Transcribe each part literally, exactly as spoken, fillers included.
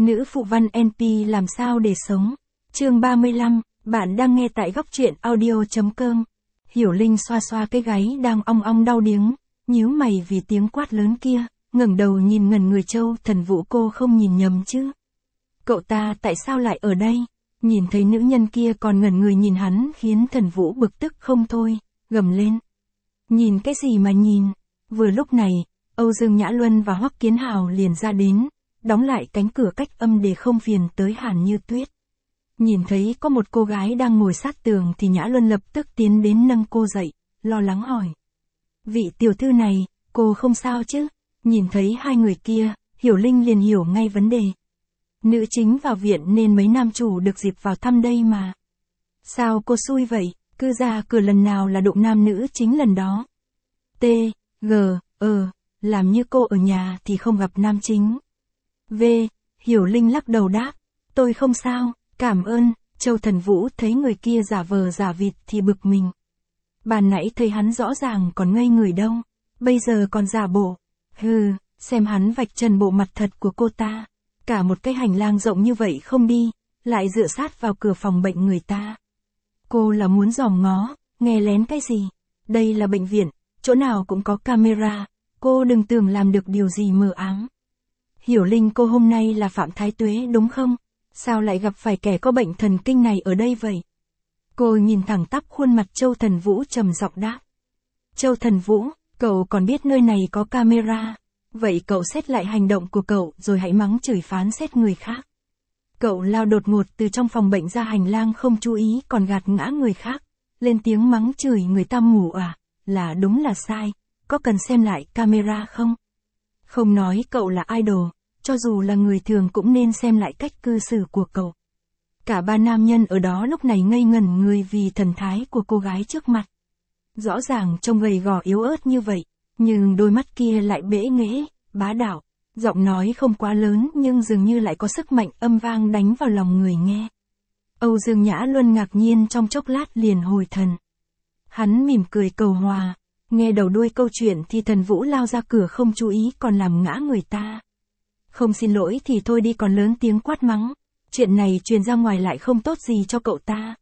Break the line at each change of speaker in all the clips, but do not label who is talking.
Nữ phụ văn en pê làm sao để sống. Chương ba mươi lăm, bạn đang nghe tại góc truyện audio.com. Hiểu Linh xoa xoa cái gáy đang ong ong đau điếng, nhíu mày vì tiếng quát lớn kia, ngẩng đầu nhìn ngẩn người Châu Thần Vũ. Cô không nhìn nhầm chứ? Cậu ta tại sao lại ở đây? Nhìn thấy nữ nhân kia còn ngẩn người nhìn hắn khiến Thần Vũ bực tức không thôi, gầm lên. Nhìn cái gì mà nhìn? Vừa lúc này, Âu Dương Nhã Luân và Hoắc Kiến Hào liền ra đến, đóng lại cánh cửa cách âm để không phiền tới Hàn Như Tuyết. Nhìn thấy có một cô gái đang ngồi sát tường thì Nhã Luân lập tức tiến đến nâng cô dậy, lo lắng hỏi. Vị tiểu thư này, cô không sao chứ? Nhìn thấy hai người kia, Hiểu Linh liền hiểu ngay vấn đề. Nữ chính vào viện nên mấy nam chủ được dịp vào thăm đây mà. Sao cô xui vậy, cứ ra cửa lần nào là đụng nam nữ chính lần đó. T, G, ờ, làm như cô ở nhà thì không gặp nam chính. V, Hiểu Linh lắc đầu đáp, tôi không sao, cảm ơn. Châu Thần Vũ thấy người kia giả vờ giả vịt thì bực mình. Ban nãy thấy hắn rõ ràng còn ngây người đâu, bây giờ còn giả bộ. Hừ, xem hắn vạch trần bộ mặt thật của cô ta. Cả một cái hành lang rộng như vậy không đi, lại dựa sát vào cửa phòng bệnh người ta. Cô là muốn dòm ngó, nghe lén cái gì? Đây là bệnh viện, chỗ nào cũng có camera, cô đừng tưởng làm được điều gì mờ ám. Hiểu Linh, cô hôm nay là Phạm Thái Tuế đúng không? Sao lại gặp phải kẻ có bệnh thần kinh này ở đây vậy? Cô nhìn thẳng tắp khuôn mặt Châu Thần Vũ trầm giọng đáp. Châu Thần Vũ, cậu còn biết nơi này có camera. Vậy cậu xét lại hành động của cậu rồi hãy mắng chửi phán xét người khác. Cậu lao đột ngột từ trong phòng bệnh ra hành lang không chú ý còn gạt ngã người khác. Lên tiếng mắng chửi người ta mù à, là đúng là sai, có cần xem lại camera không? Không nói cậu là idol, cho dù là người thường cũng nên xem lại cách cư xử của cậu. Cả ba nam nhân ở đó lúc này ngây ngẩn người vì thần thái của cô gái trước mặt. Rõ ràng trông gầy gò yếu ớt như vậy, nhưng đôi mắt kia lại bẽ nghễ, bá đạo, giọng nói không quá lớn nhưng dường như lại có sức mạnh âm vang đánh vào lòng người nghe. Âu Dương Nhã Luân ngạc nhiên trong chốc lát liền hồi thần. Hắn mỉm cười cầu hòa, nghe đầu đuôi câu chuyện thì Thần Vũ lao ra cửa không chú ý còn làm ngã người ta. Không xin lỗi thì thôi đi còn lớn tiếng quát mắng, chuyện này truyền ra ngoài lại không tốt gì cho cậu ta.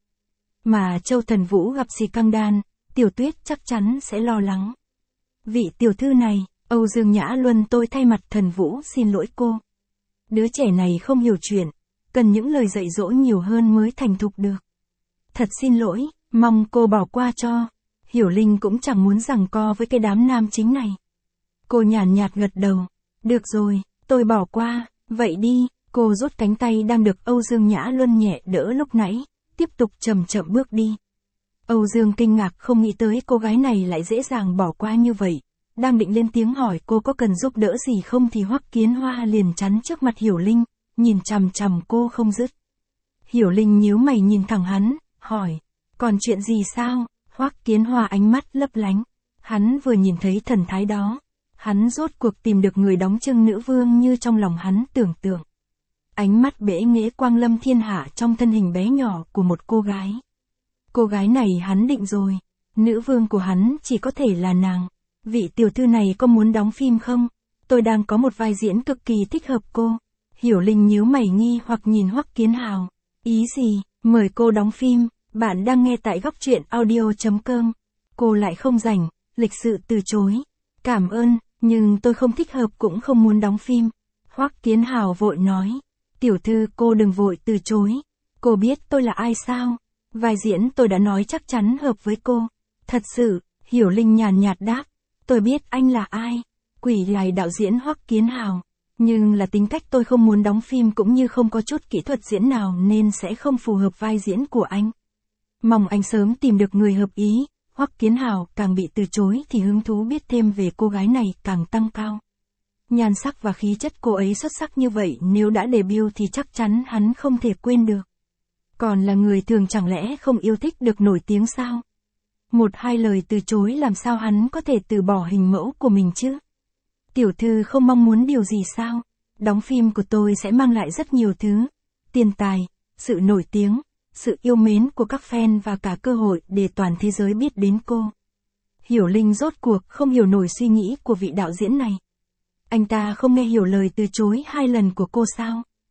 Mà Châu Thần Vũ gặp xì căng đan, Tiểu Tuyết chắc chắn sẽ lo lắng. Vị tiểu thư này, Âu Dương Nhã Luân tôi thay mặt Thần Vũ xin lỗi cô. Đứa trẻ này không hiểu chuyện, cần những lời dạy dỗ nhiều hơn mới thành thục được. Thật xin lỗi, mong cô bỏ qua cho. Hiểu Linh cũng chẳng muốn giằng co với cái đám nam chính này. Cô nhàn nhạt gật đầu, được rồi, tôi bỏ qua, vậy đi. Cô rút cánh tay đang được Âu Dương Nhã Luân nhẹ đỡ lúc nãy, tiếp tục chậm chậm bước đi. Âu Dương kinh ngạc không nghĩ tới cô gái này lại dễ dàng bỏ qua như vậy. Đang định lên tiếng hỏi cô có cần giúp đỡ gì không thì Hoắc Kiến Hoa liền chắn trước mặt Hiểu Linh, nhìn chằm chằm cô không dứt. Hiểu Linh nhíu mày nhìn thẳng hắn, hỏi, còn chuyện gì sao? Hoắc Kiến Hoa ánh mắt lấp lánh. Hắn vừa nhìn thấy thần thái đó, hắn rốt cuộc tìm được người đóng chưng nữ vương như trong lòng hắn tưởng tượng. Ánh mắt bẽ nghễ quang lâm thiên hạ trong thân hình bé nhỏ của một cô gái. Cô gái này hắn định rồi, nữ vương của hắn chỉ có thể là nàng. Vị tiểu thư này có muốn đóng phim không? Tôi đang có một vai diễn cực kỳ thích hợp cô. Hiểu Linh nhíu mày nghi hoặc nhìn Hoắc Kiến Hào. Ý gì, mời cô đóng phim, bạn đang nghe tại góc truyện audio.com. Cô lại không rảnh, lịch sự từ chối. Cảm ơn, nhưng tôi không thích hợp cũng không muốn đóng phim. Hoắc Kiến Hào vội nói. Tiểu thư cô đừng vội từ chối. Cô biết tôi là ai sao? Vai diễn tôi đã nói chắc chắn hợp với cô. Thật sự, Hiểu Linh nhàn nhạt đáp. Tôi biết anh là ai. Quỷ lài đạo diễn Hoắc Kiến Hào. Nhưng là tính cách tôi không muốn đóng phim cũng như không có chút kỹ thuật diễn nào nên sẽ không phù hợp vai diễn của anh. Mong anh sớm tìm được người hợp ý. Hoắc Kiến Hào càng bị từ chối thì hứng thú biết thêm về cô gái này càng tăng cao. Nhan sắc và khí chất cô ấy xuất sắc như vậy nếu đã debut thì chắc chắn hắn không thể quên được. Còn là người thường chẳng lẽ không yêu thích được nổi tiếng sao? Một hai lời từ chối làm sao hắn có thể từ bỏ hình mẫu của mình chứ? Tiểu thư không mong muốn điều gì sao? Đóng phim của tôi sẽ mang lại rất nhiều thứ. Tiền tài, sự nổi tiếng, sự yêu mến của các fan và cả cơ hội để toàn thế giới biết đến cô. Hiểu Linh rốt cuộc không hiểu nổi suy nghĩ của vị đạo diễn này. Anh ta không nghe hiểu lời từ chối hai lần của cô sao?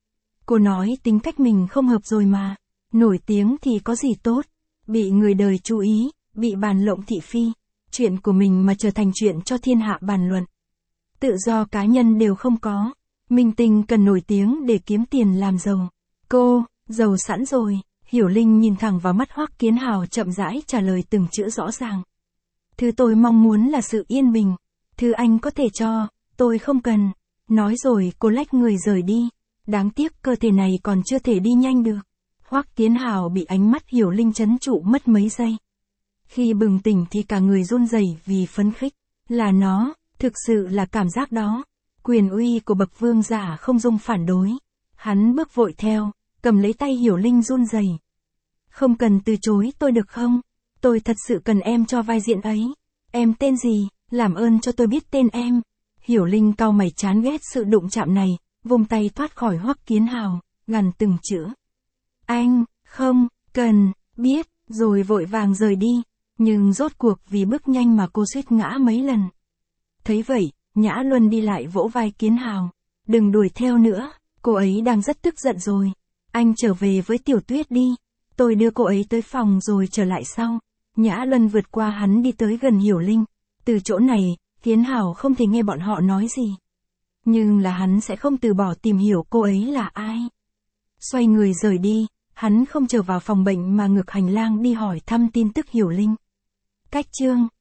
Cô nói tính cách mình không hợp rồi mà. Nổi tiếng thì có gì tốt. Bị người đời chú ý, bị bàn lộng thị phi. Chuyện của mình mà trở thành chuyện cho thiên hạ bàn luận. Tự do cá nhân đều không có. Minh tinh cần nổi tiếng để kiếm tiền làm giàu. Cô, giàu sẵn rồi. Hiểu Linh nhìn thẳng vào mắt Hoắc Kiến Hào chậm rãi trả lời từng chữ rõ ràng. Thứ tôi mong muốn là sự yên bình. Thứ anh có thể cho, tôi không cần. Nói rồi cô lách người rời đi. Đáng tiếc cơ thể này còn chưa thể đi nhanh được. Hoắc Kiến Hào bị ánh mắt Hiểu Linh trấn trụ mất mấy giây. Khi bừng tỉnh thì cả người run rẩy vì phấn khích. Là nó, thực sự là cảm giác đó. Quyền uy của bậc vương giả không dung phản đối. Hắn bước vội theo, cầm lấy tay Hiểu Linh run rẩy. Không cần từ chối tôi được không? Tôi thật sự cần em cho vai diễn ấy. Em tên gì? Làm ơn cho tôi biết tên em. Hiểu Linh cau mày chán ghét sự đụng chạm này, vùng tay thoát khỏi Hoắc Kiến Hào, gằn từng chữ. Anh, không, cần, biết, rồi vội vàng rời đi. Nhưng rốt cuộc vì bước nhanh mà cô suýt ngã mấy lần. Thấy vậy, Nhã Luân đi lại vỗ vai Kiến Hào. Đừng đuổi theo nữa, cô ấy đang rất tức giận rồi. Anh trở về với Tiểu Tuyết đi. Tôi đưa cô ấy tới phòng rồi trở lại sau. Nhã Luân vượt qua hắn đi tới gần Hiểu Linh. Từ chỗ này, Kiến Hào không thể nghe bọn họ nói gì. Nhưng là hắn sẽ không từ bỏ tìm hiểu cô ấy là ai. Xoay người rời đi, hắn không trở vào phòng bệnh mà ngược hành lang đi hỏi thăm tin tức Hiểu Linh. Cách chương